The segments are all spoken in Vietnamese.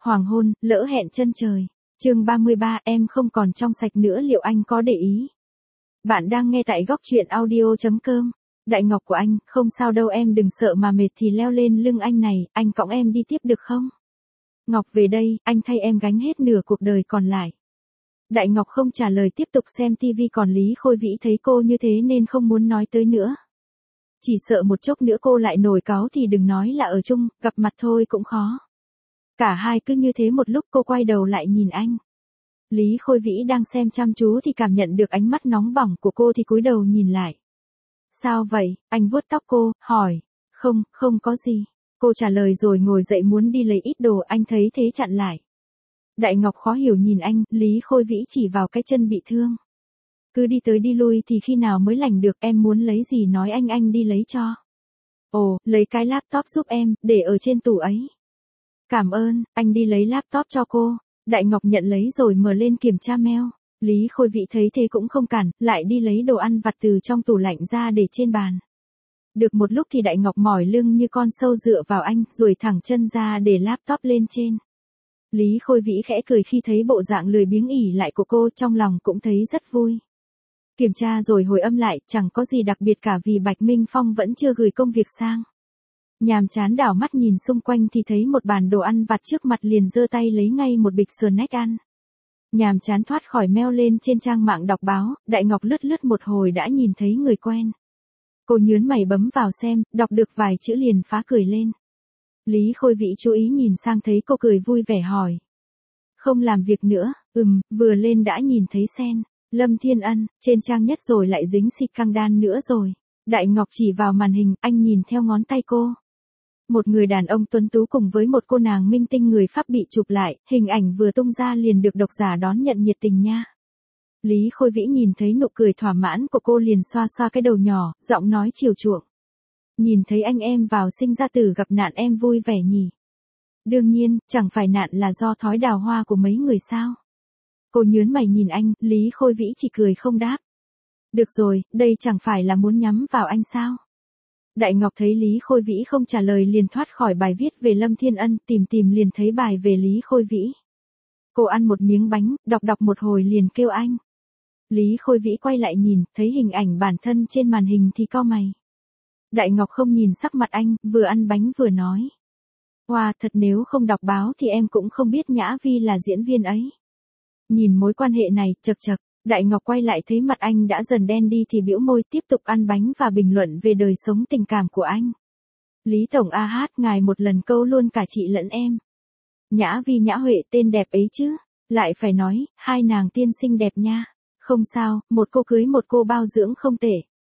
Hoàng hôn, lỡ hẹn chân trời. Chương 33, em không còn trong sạch nữa, liệu anh có để ý? Bạn đang nghe tại góc truyện audio.com. Đại Ngọc của anh, không sao đâu em, đừng sợ mà mệt thì leo lên lưng anh này, anh cõng em đi tiếp được không? Ngọc về đây, anh thay em gánh hết nửa cuộc đời còn lại. Đại Ngọc không trả lời, tiếp tục xem tivi, còn Lý Khôi Vĩ thấy cô như thế nên không muốn nói tới nữa. Chỉ sợ một chốc nữa cô lại nổi cáu thì đừng nói là ở chung, gặp mặt thôi cũng khó. Cả hai cứ như thế một lúc, cô quay đầu lại nhìn anh. Lý Khôi Vĩ đang xem chăm chú thì cảm nhận được ánh mắt nóng bỏng của cô thì cúi đầu nhìn lại. Sao vậy? Anh vuốt tóc cô, hỏi. Không có gì. Cô trả lời rồi ngồi dậy muốn đi lấy ít đồ, anh thấy thế chặn lại. Đại Ngọc khó hiểu nhìn anh, Lý Khôi Vĩ chỉ vào cái chân bị thương. Cứ đi tới đi lui thì khi nào mới lành được, em muốn lấy gì nói anh đi lấy cho. Ồ, lấy cái laptop giúp em, để ở trên tủ ấy. Cảm ơn, anh đi lấy laptop cho cô. Đại Ngọc nhận lấy rồi mở lên kiểm tra mail. Lý Khôi Vĩ thấy thế cũng không cản, lại đi lấy đồ ăn vặt từ trong tủ lạnh ra để trên bàn. Được một lúc thì Đại Ngọc mỏi lưng như con sâu dựa vào anh, duỗi thẳng chân ra để laptop lên trên. Lý Khôi Vĩ khẽ cười khi thấy bộ dạng lười biếng ỉ lại của cô, trong lòng cũng thấy rất vui. Kiểm tra rồi hồi âm lại, chẳng có gì đặc biệt cả vì Bạch Minh Phong vẫn chưa gửi công việc sang. Nhàm chán đảo mắt nhìn xung quanh thì thấy một bàn đồ ăn vặt trước mặt, liền giơ tay lấy ngay một bịch snack ăn. Nhàm chán thoát khỏi mail lên trên trang mạng đọc báo, Đại Ngọc lướt một hồi đã nhìn thấy người quen. Cô nhớn mày bấm vào xem, đọc được vài chữ liền phá cười lên. Lý Khôi Vĩ chú ý nhìn sang thấy cô cười vui vẻ hỏi. Không làm việc nữa, vừa lên đã nhìn thấy Sen, Lâm Thiên Ân, trên trang nhất rồi lại dính xịt căng đan nữa rồi. Đại Ngọc chỉ vào màn hình, anh nhìn theo ngón tay cô. Một người đàn ông tuấn tú cùng với một cô nàng minh tinh người Pháp bị chụp lại, hình ảnh vừa tung ra liền được độc giả đón nhận nhiệt tình nha. Lý Khôi Vĩ nhìn thấy nụ cười thỏa mãn của cô liền xoa xoa cái đầu nhỏ, giọng nói chiều chuộng. Nhìn thấy anh em vào sinh ra tử gặp nạn em vui vẻ nhỉ? Đương nhiên, chẳng phải nạn là do thói đào hoa của mấy người sao? Cô nhớn mày nhìn anh, Lý Khôi Vĩ chỉ cười không đáp. Được rồi, đây chẳng phải là muốn nhắm vào anh sao? Đại Ngọc thấy Lý Khôi Vĩ không trả lời liền thoát khỏi bài viết về Lâm Thiên Ân, tìm liền thấy bài về Lý Khôi Vĩ. Cô ăn một miếng bánh, đọc một hồi liền kêu anh. Lý Khôi Vĩ quay lại nhìn, thấy hình ảnh bản thân trên màn hình thì cau mày. Đại Ngọc không nhìn sắc mặt anh, vừa ăn bánh vừa nói. Wow, thật nếu không đọc báo thì em cũng không biết Nhã Vi là diễn viên ấy. Nhìn mối quan hệ này, chật. Đại Ngọc quay lại thấy mặt anh đã dần đen đi thì bĩu môi tiếp tục ăn bánh và bình luận về đời sống tình cảm của anh. Lý Tổng ngài một lần câu luôn cả chị lẫn em. Nhã Vi Nhã Huệ tên đẹp ấy chứ. Lại phải nói, hai nàng tiên xinh đẹp nha. Không sao, một cô cưới một cô bao dưỡng không tệ.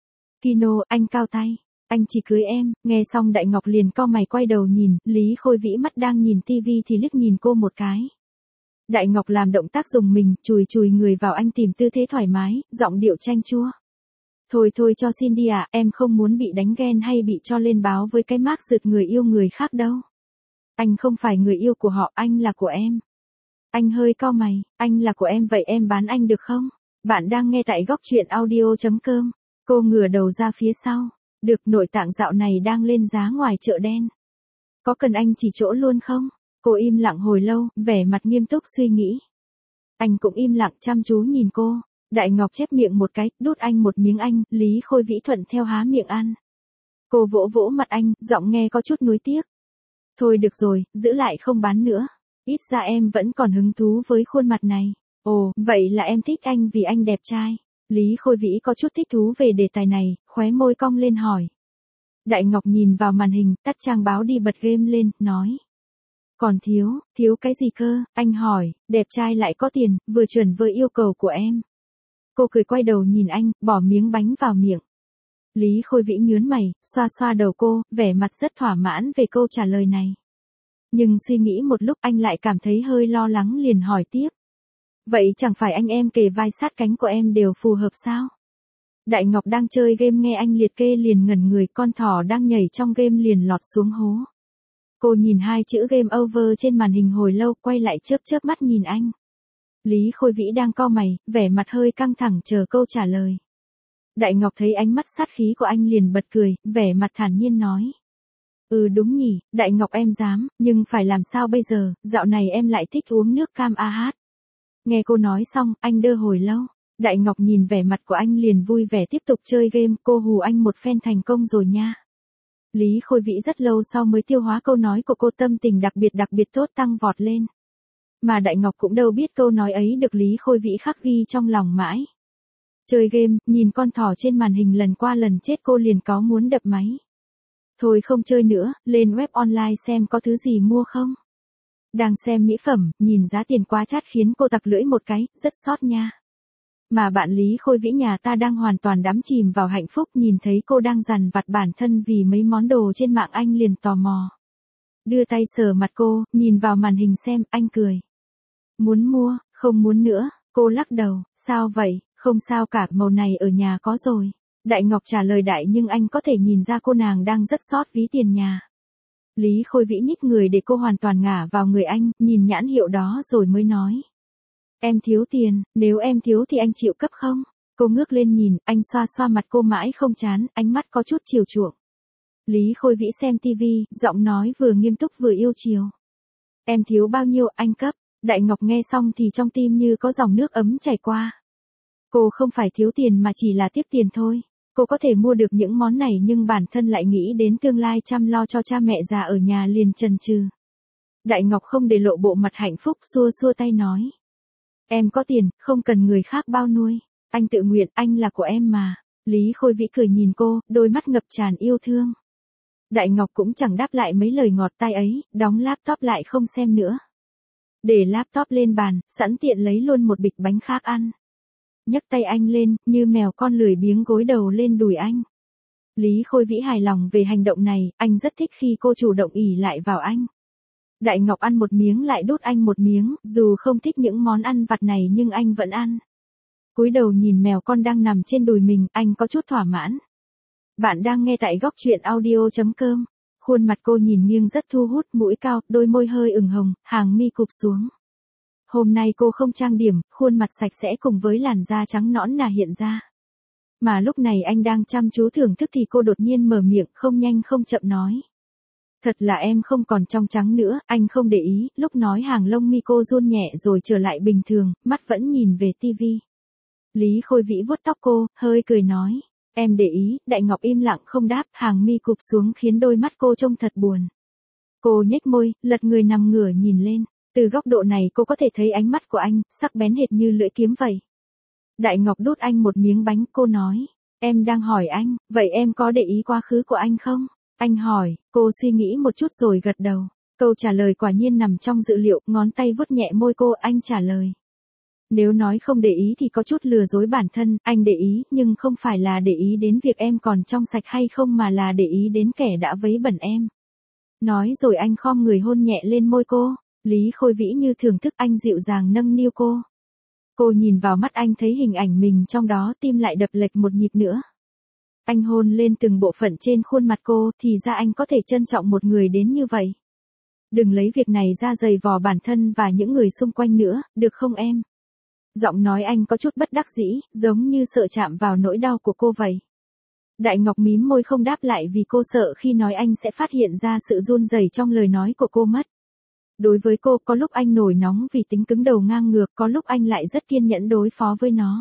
Kino, anh cao tay. Anh chỉ cưới em. Nghe xong Đại Ngọc liền cau mày quay đầu nhìn, Lý Khôi Vĩ mắt đang nhìn tivi thì liếc nhìn cô một cái. Đại Ngọc làm động tác dùng mình, chùi người vào anh tìm tư thế thoải mái, giọng điệu chanh chua. Thôi cho xin đi à, em không muốn bị đánh ghen hay bị cho lên báo với cái mác rượt người yêu người khác đâu. Anh không phải người yêu của họ, anh là của em. Anh hơi cau mày, anh là của em vậy em bán anh được không? Bạn đang nghe tại góc truyện audio.com. Cô ngửa đầu ra phía sau. Được, nội tạng dạo này đang lên giá ngoài chợ đen. Có cần anh chỉ chỗ luôn không? Cô im lặng hồi lâu, vẻ mặt nghiêm túc suy nghĩ. Anh cũng im lặng chăm chú nhìn cô. Đại Ngọc chép miệng một cái, đút anh một miếng anh, Lý Khôi Vĩ thuận theo há miệng ăn. Cô vỗ mặt anh, giọng nghe có chút nuối tiếc. Thôi được rồi, giữ lại không bán nữa. Ít ra em vẫn còn hứng thú với khuôn mặt này. Ồ, vậy là em thích anh vì anh đẹp trai. Lý Khôi Vĩ có chút thích thú về đề tài này, khóe môi cong lên hỏi. Đại Ngọc nhìn vào màn hình, tắt trang báo đi bật game lên, nói. Còn thiếu cái gì cơ, anh hỏi, đẹp trai lại có tiền, vừa chuẩn với yêu cầu của em. Cô cười quay đầu nhìn anh, bỏ miếng bánh vào miệng. Lý Khôi Vĩ nhớn mày, xoa đầu cô, vẻ mặt rất thỏa mãn về câu trả lời này. Nhưng suy nghĩ một lúc anh lại cảm thấy hơi lo lắng liền hỏi tiếp. Vậy chẳng phải anh em kề vai sát cánh của em đều phù hợp sao? Đại Ngọc đang chơi game nghe anh liệt kê liền ngẩn người, con thỏ đang nhảy trong game liền lọt xuống hố. Cô nhìn hai chữ game over trên màn hình hồi lâu, quay lại chớp mắt nhìn anh. Lý Khôi Vĩ đang cau mày, vẻ mặt hơi căng thẳng chờ câu trả lời. Đại Ngọc thấy ánh mắt sát khí của anh liền bật cười, vẻ mặt thản nhiên nói. Ừ đúng nhỉ, Đại Ngọc em dám, nhưng phải làm sao bây giờ, dạo này em lại thích uống nước cam AH. Nghe cô nói xong, anh đơ hồi lâu. Đại Ngọc nhìn vẻ mặt của anh liền vui vẻ tiếp tục chơi game, cô hù anh một phen thành công rồi nha. Lý Khôi Vĩ rất lâu sau mới tiêu hóa câu nói của cô, tâm tình đặc biệt tốt tăng vọt lên. Mà Đại Ngọc cũng đâu biết câu nói ấy được Lý Khôi Vĩ khắc ghi trong lòng mãi. Chơi game, nhìn con thỏ trên màn hình lần qua lần chết cô liền có muốn đập máy. Thôi không chơi nữa, lên web online xem có thứ gì mua không. Đang xem mỹ phẩm, nhìn giá tiền quá chát khiến cô tặc lưỡi một cái, rất sót nha. Mà bạn Lý Khôi Vĩ nhà ta đang hoàn toàn đắm chìm vào hạnh phúc, nhìn thấy cô đang dằn vặt bản thân vì mấy món đồ trên mạng anh liền tò mò. Đưa tay sờ mặt cô, nhìn vào màn hình xem, anh cười. Muốn mua, không muốn nữa, cô lắc đầu, sao vậy, không sao cả, màu này ở nhà có rồi. Đại Ngọc trả lời đại nhưng anh có thể nhìn ra cô nàng đang rất sót ví tiền nhà. Lý Khôi Vĩ nhích người để cô hoàn toàn ngả vào người anh, nhìn nhãn hiệu đó rồi mới nói. Em thiếu tiền, nếu em thiếu thì anh chịu cấp không? Cô ngước lên nhìn, anh xoa xoa mặt cô mãi không chán, ánh mắt có chút chiều chuộng. Lý Khôi Vĩ xem tivi, giọng nói vừa nghiêm túc vừa yêu chiều. Em thiếu bao nhiêu anh cấp? Đại Ngọc nghe xong thì trong tim như có dòng nước ấm chảy qua. Cô không phải thiếu tiền mà chỉ là tiếc tiền thôi. Cô có thể mua được những món này nhưng bản thân lại nghĩ đến tương lai chăm lo cho cha mẹ già ở nhà liền chần chừ. Đại Ngọc không để lộ bộ mặt hạnh phúc, xua xua tay nói. Em có tiền, không cần người khác bao nuôi. Anh tự nguyện, anh là của em mà. Lý Khôi Vĩ cười nhìn cô, đôi mắt ngập tràn yêu thương. Đại Ngọc cũng chẳng đáp lại mấy lời ngọt tai ấy, đóng laptop lại không xem nữa. Để laptop lên bàn, sẵn tiện lấy luôn một bịch bánh khác ăn. Nhấc tay anh lên, như mèo con lười biếng gối đầu lên đùi anh. Lý Khôi Vĩ hài lòng về hành động này, anh rất thích khi cô chủ động ỷ lại vào anh. Đại Ngọc ăn một miếng lại đút anh một miếng, dù không thích những món ăn vặt này nhưng anh vẫn ăn. Cúi đầu nhìn mèo con đang nằm trên đùi mình, anh có chút thỏa mãn. Bạn đang nghe tại góc truyện audio.com. Khuôn mặt cô nhìn nghiêng rất thu hút, mũi cao, đôi môi hơi ửng hồng, hàng mi cụp xuống. Hôm nay cô không trang điểm, khuôn mặt sạch sẽ cùng với làn da trắng nõn nà hiện ra. Mà lúc này anh đang chăm chú thưởng thức thì cô đột nhiên mở miệng, không nhanh không chậm nói. Thật là em không còn trong trắng nữa, anh không để ý, lúc nói hàng lông mi cô run nhẹ rồi trở lại bình thường, mắt vẫn nhìn về tivi. Lý Khôi Vĩ vuốt tóc cô, hơi cười nói. Em để ý, Đại Ngọc im lặng không đáp, hàng mi cụp xuống khiến đôi mắt cô trông thật buồn. Cô nhếch môi, lật người nằm ngửa nhìn lên. Từ góc độ này cô có thể thấy ánh mắt của anh, sắc bén hệt như lưỡi kiếm vậy. Đại Ngọc đút anh một miếng bánh, cô nói. Em đang hỏi anh, vậy em có để ý quá khứ của anh không? Anh hỏi, cô suy nghĩ một chút rồi gật đầu. Câu trả lời quả nhiên nằm trong dự liệu, ngón tay vuốt nhẹ môi cô, anh trả lời. Nếu nói không để ý thì có chút lừa dối bản thân, anh để ý, nhưng không phải là để ý đến việc em còn trong sạch hay không mà là để ý đến kẻ đã vấy bẩn em. Nói rồi anh khom người hôn nhẹ lên môi cô. Lý Khôi Vĩ như thưởng thức anh dịu dàng nâng niu cô. Cô nhìn vào mắt anh thấy hình ảnh mình trong đó, tim lại đập lệch một nhịp nữa. Anh hôn lên từng bộ phận trên khuôn mặt cô, thì ra anh có thể trân trọng một người đến như vậy. Đừng lấy việc này ra giày vò bản thân và những người xung quanh nữa, được không em? Giọng nói anh có chút bất đắc dĩ, giống như sợ chạm vào nỗi đau của cô vậy. Đại Ngọc mím môi không đáp lại vì cô sợ khi nói anh sẽ phát hiện ra sự run rẩy trong lời nói của cô mất. Đối với cô, có lúc anh nổi nóng vì tính cứng đầu ngang ngược, có lúc anh lại rất kiên nhẫn đối phó với nó.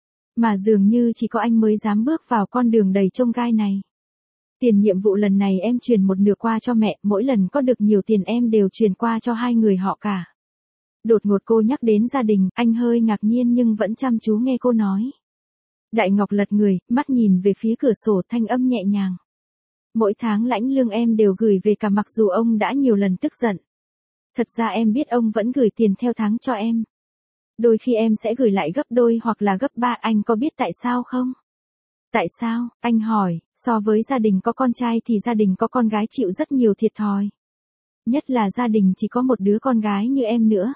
Mà dường như chỉ có anh mới dám bước vào con đường đầy chông gai này. Tiền nhiệm vụ lần này em truyền một nửa qua cho mẹ, mỗi lần có được nhiều tiền em đều truyền qua cho hai người họ cả. Đột ngột cô nhắc đến gia đình, anh hơi ngạc nhiên nhưng vẫn chăm chú nghe cô nói. Đại Ngọc lật người, mắt nhìn về phía cửa sổ, thanh âm nhẹ nhàng. Mỗi tháng lãnh lương em đều gửi về cả mặc dù ông đã nhiều lần tức giận. Thật ra em biết ông vẫn gửi tiền theo tháng cho em. Đôi khi em sẽ gửi lại gấp đôi hoặc là gấp ba, anh có biết tại sao không? Tại sao? Anh hỏi, so với gia đình có con trai thì gia đình có con gái chịu rất nhiều thiệt thòi. Nhất là gia đình chỉ có một đứa con gái như em nữa.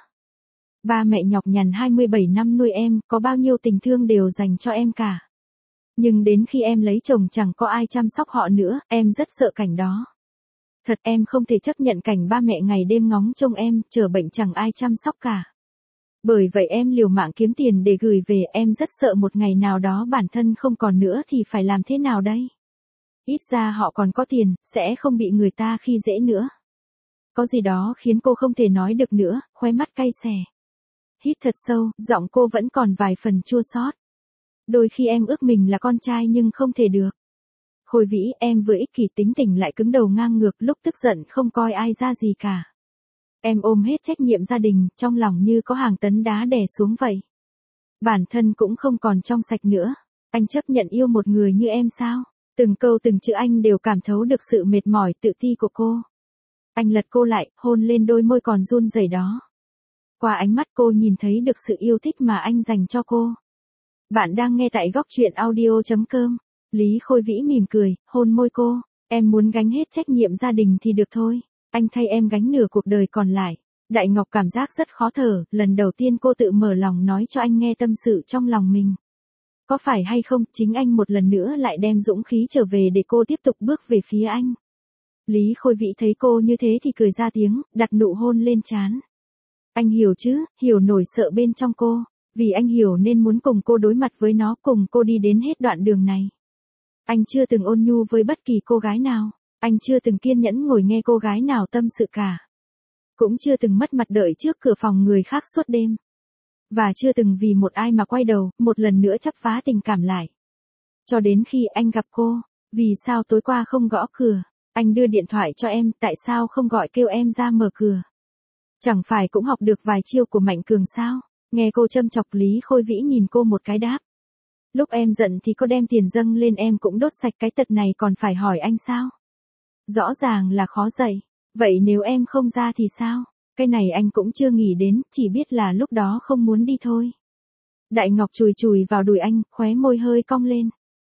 Ba mẹ nhọc nhằn 27 năm nuôi em, có bao nhiêu tình thương đều dành cho em cả. Nhưng đến khi em lấy chồng chẳng có ai chăm sóc họ nữa, em rất sợ cảnh đó. Thật em không thể chấp nhận cảnh ba mẹ ngày đêm ngóng trông em, chờ bệnh chẳng ai chăm sóc cả. Bởi vậy em liều mạng kiếm tiền để gửi về, em rất sợ một ngày nào đó bản thân không còn nữa thì phải làm thế nào đây? Ít ra họ còn có tiền, sẽ không bị người ta khi dễ nữa. Có gì đó khiến cô không thể nói được nữa, khóe mắt cay xè. Hít thật sâu, giọng cô vẫn còn vài phần chua xót. Đôi khi em ước mình là con trai nhưng không thể được. Khôi Vĩ, em vừa ích kỷ tính tình lại cứng đầu ngang ngược, lúc tức giận không coi ai ra gì cả. Em ôm hết trách nhiệm gia đình, trong lòng như có hàng tấn đá đè xuống vậy. Bản thân cũng không còn trong sạch nữa. Anh chấp nhận yêu một người như em sao? Từng câu từng chữ anh đều cảm thấu được sự mệt mỏi tự ti của cô. Anh lật cô lại, hôn lên đôi môi còn run rẩy đó. Qua ánh mắt cô nhìn thấy được sự yêu thích mà anh dành cho cô. Bạn đang nghe tại góc truyện audio.com. Lý Khôi Vĩ mỉm cười, hôn môi cô. Em muốn gánh hết trách nhiệm gia đình thì được thôi. Anh thay em gánh nửa cuộc đời còn lại. Đại Ngọc cảm giác rất khó thở, lần đầu tiên cô tự mở lòng nói cho anh nghe tâm sự trong lòng mình. Có phải hay không, chính anh một lần nữa lại đem dũng khí trở về để cô tiếp tục bước về phía anh. Lý Khôi Vĩ thấy cô như thế thì cười ra tiếng, đặt nụ hôn lên trán. Anh hiểu chứ, hiểu nổi sợ bên trong cô. Vì anh hiểu nên muốn cùng cô đối mặt với nó, cùng cô đi đến hết đoạn đường này. Anh chưa từng ôn nhu với bất kỳ cô gái nào. Anh chưa từng kiên nhẫn ngồi nghe cô gái nào tâm sự cả. Cũng chưa từng mất mặt đợi trước cửa phòng người khác suốt đêm. Và chưa từng vì một ai mà quay đầu, một lần nữa chắp vá tình cảm lại. Cho đến khi anh gặp cô, vì sao tối qua không gõ cửa? Anh đưa điện thoại cho em, tại sao không gọi kêu em ra mở cửa? Chẳng phải cũng học được vài chiêu của Mạnh Cường sao? Nghe cô châm chọc, Lý Khôi Vĩ nhìn cô một cái đáp. Lúc em giận thì có đem tiền dâng lên em cũng đốt sạch, cái tật này còn phải hỏi anh sao? Rõ ràng là khó dạy. Vậy nếu em không ra thì sao? Cái này anh cũng chưa nghĩ đến, chỉ biết là lúc đó không muốn đi thôi. Đại Ngọc chùi chùi vào đùi anh, khóe môi hơi cong lên.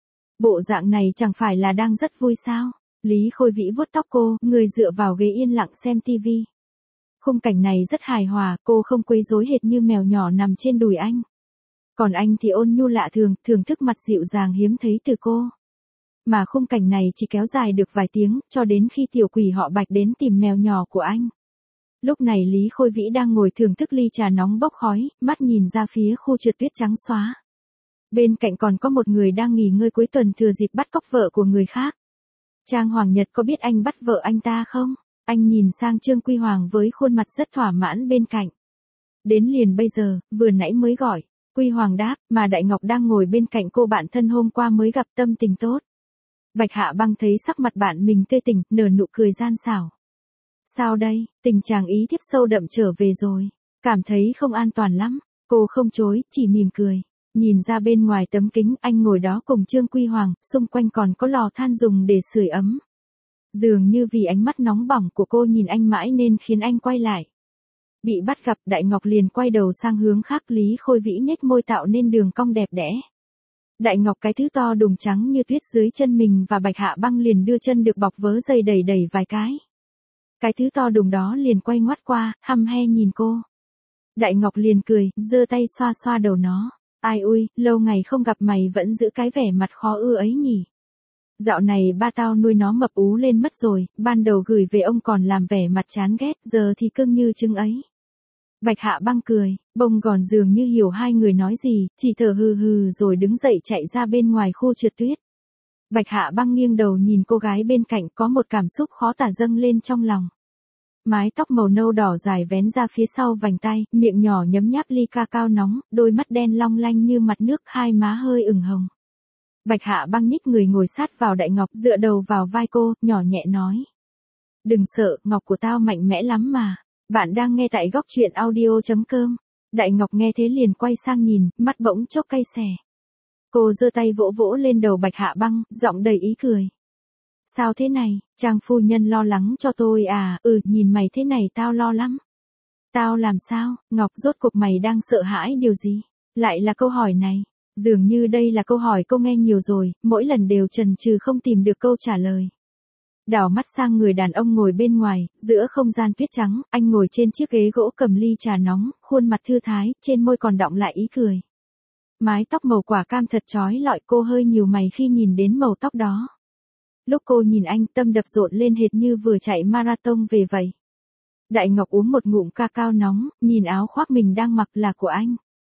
Bộ dạng này chẳng phải là đang rất vui sao? Lý Khôi Vĩ vuốt tóc cô, người dựa vào ghế yên lặng xem tivi. Khung cảnh này rất hài hòa, cô không quấy rối hệt như mèo nhỏ nằm trên đùi anh. Còn anh thì ôn nhu lạ thường, thưởng thức mặt dịu dàng hiếm thấy từ cô. Mà khung cảnh này chỉ kéo dài được vài tiếng, cho đến khi tiểu quỷ họ Bạch đến tìm mèo nhỏ của anh. Lúc này Lý Khôi Vĩ đang ngồi thưởng thức ly trà nóng bốc khói, mắt nhìn ra phía khu trượt tuyết trắng xóa. Bên cạnh còn có một người đang nghỉ ngơi cuối tuần thừa dịp bắt cóc vợ của người khác. Trang Hoàng Nhật có biết anh bắt vợ anh ta không? Anh nhìn sang Trương Quy Hoàng với khuôn mặt rất thỏa mãn bên cạnh. Đến liền bây giờ, vừa nãy mới gọi. Quy Hoàng đáp, mà Đại Ngọc đang ngồi bên cạnh cô bạn thân hôm qua mới gặp, tâm tình tốt. Bạch Hạ Băng thấy sắc mặt bạn mình tươi tỉnh, nở nụ cười gian xảo. Sao đây, tình chàng ý thiếp sâu đậm trở về rồi. Cảm thấy không an toàn lắm. Cô không chối, chỉ mỉm cười. Nhìn ra bên ngoài tấm kính, anh ngồi đó cùng Trương Quy Hoàng, xung quanh còn có lò than dùng để sưởi ấm. Dường như vì ánh mắt nóng bỏng của cô nhìn anh mãi nên khiến anh quay lại. Bị bắt gặp, Đại Ngọc liền quay đầu sang hướng khác, Lý Khôi Vĩ nhếch môi tạo nên đường cong đẹp đẽ. Đại Ngọc cái thứ to đùng trắng như tuyết dưới chân mình và Bạch Hạ Băng liền đưa chân được bọc vớ dày đẩy đẩy vài cái. Cái thứ to đùng đó liền quay ngoắt qua, hăm he nhìn cô. Đại Ngọc liền cười, giơ tay xoa xoa đầu nó. Ai ui, lâu ngày không gặp mày vẫn giữ cái vẻ mặt khó ưa ấy nhỉ. Dạo này ba tao nuôi nó mập ú lên mất rồi, ban đầu gửi về ông còn làm vẻ mặt chán ghét, giờ thì cưng như trứng ấy. Bạch Hạ Băng cười, bông gòn dường như hiểu hai người nói gì, chỉ thở hừ hừ rồi đứng dậy chạy ra bên ngoài khu trượt tuyết. Bạch Hạ Băng nghiêng đầu nhìn cô gái bên cạnh, có một cảm xúc khó tả dâng lên trong lòng. Mái tóc màu nâu đỏ dài vén ra phía sau vành tai, miệng nhỏ nhấm nháp ly ca cao nóng, đôi mắt đen long lanh như mặt nước, hai má hơi ửng hồng. Bạch Hạ Băng nhích người ngồi sát vào Đại Ngọc, dựa đầu vào vai cô, nhỏ nhẹ nói. Đừng sợ, Ngọc của tao mạnh mẽ lắm mà. Bạn đang nghe tại góc truyện audio.com. Đại Ngọc nghe thế liền quay sang nhìn, mắt bỗng chốc cay xè. Cô giơ tay vỗ vỗ lên đầu Bạch Hạ Băng, giọng đầy ý cười. Sao thế này, Trang phu nhân lo lắng cho tôi à? Nhìn mày thế này tao lo lắm. Tao làm sao, Ngọc, rốt cuộc mày đang sợ hãi điều gì? Lại là câu hỏi này. Dường như đây là câu hỏi cô nghe nhiều rồi, mỗi lần đều chần chừ không tìm được câu trả lời. Đảo mắt sang người đàn ông ngồi bên ngoài, giữa không gian tuyết trắng, anh ngồi trên chiếc ghế gỗ cầm ly trà nóng, khuôn mặt thư thái, trên môi còn đọng lại ý cười. Mái tóc màu quả cam thật chói lọi, cô hơi nhíu mày khi nhìn đến màu tóc đó. Lúc cô nhìn anh, tâm đập rộn lên hệt như vừa chạy marathon về vậy. Đại Ngọc uống một ngụm ca cao nóng, nhìn áo khoác mình đang mặc là của anh.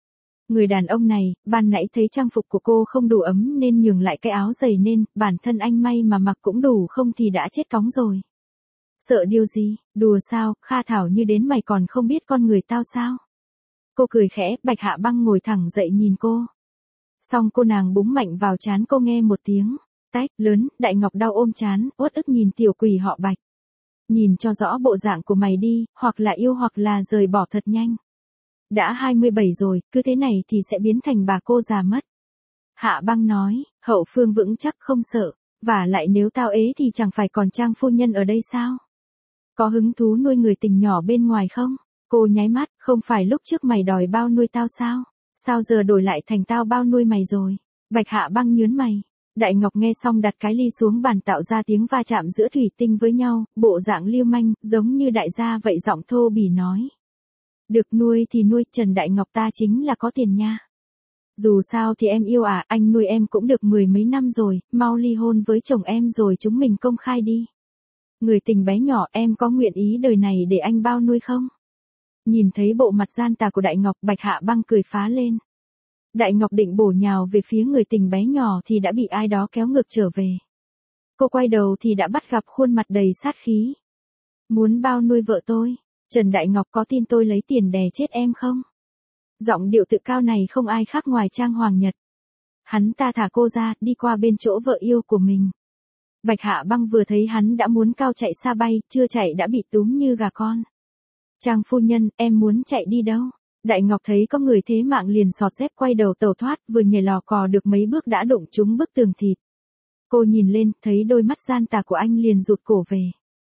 Người đàn ông này, ban nãy thấy trang phục của cô không đủ ấm nên nhường lại cái áo dày nên, bản thân anh may mà mặc cũng đủ không thì đã chết cóng rồi. Sợ điều gì, đùa sao, Kha Thảo như đến mày còn không biết con người tao sao? Cô cười khẽ, Bạch Hạ Băng ngồi thẳng dậy nhìn cô. Xong cô nàng búng mạnh vào trán cô nghe một tiếng, tách, lớn, Đại Ngọc đau ôm trán, uất ức nhìn tiểu quỷ họ Bạch. Nhìn cho rõ bộ dạng của mày đi, hoặc là yêu hoặc là rời bỏ thật nhanh. Đã 27 rồi, cứ thế này thì sẽ biến thành bà cô già mất. Hạ Băng nói, hậu phương vững chắc không sợ, và lại nếu tao ế thì chẳng phải còn Trang phu nhân ở đây sao? Có hứng thú nuôi người tình nhỏ bên ngoài không? Cô nháy mắt, không phải lúc trước mày đòi bao nuôi tao sao? Sao giờ đổi lại thành tao bao nuôi mày rồi? Bạch Hạ Băng nhớn mày. Đại Ngọc nghe xong đặt cái ly xuống bàn tạo ra tiếng va chạm giữa thủy tinh với nhau, bộ dạng lưu manh, giống như đại gia vậy giọng thô bỉ nói. Được nuôi thì nuôi, Trần Đại Ngọc ta chính là có tiền nha. Dù sao thì em yêu à, anh nuôi em cũng được 10 mấy năm rồi, mau ly hôn với chồng em rồi chúng mình công khai đi. Người tình bé nhỏ em có nguyện ý đời này để anh bao nuôi không? Nhìn thấy bộ mặt gian tà của Đại Ngọc, Bạch Hạ Băng cười phá lên. Đại Ngọc định bổ nhào về phía người tình bé nhỏ thì đã bị ai đó kéo ngược trở về. Cô quay đầu thì đã bắt gặp khuôn mặt đầy sát khí. Muốn bao nuôi vợ tôi? Trần Đại Ngọc có tin tôi lấy tiền đè chết em không? Giọng điệu tự cao này không ai khác ngoài Trang Hoàng Nhật. Hắn ta thả cô ra, đi qua bên chỗ vợ yêu của mình. Bạch Hạ Băng vừa thấy hắn đã muốn cao chạy xa bay, chưa chạy đã bị túm như gà con. Trang phu nhân, em muốn chạy đi đâu? Đại Ngọc thấy có người thế mạng liền xọt dép quay đầu tẩu thoát, vừa nhảy lò cò được mấy bước đã đụng trúng bức tường thịt. Cô nhìn lên, thấy đôi mắt gian tà của anh liền rụt cổ về.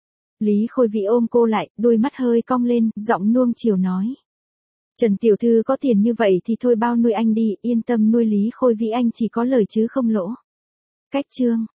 Lý Khôi Vĩ ôm cô lại, đôi mắt hơi cong lên, giọng nuông chiều nói. Trần tiểu thư có tiền như vậy thì thôi bao nuôi anh đi, yên tâm nuôi Lý Khôi Vĩ anh chỉ có lời chứ không lỗ. Cách chương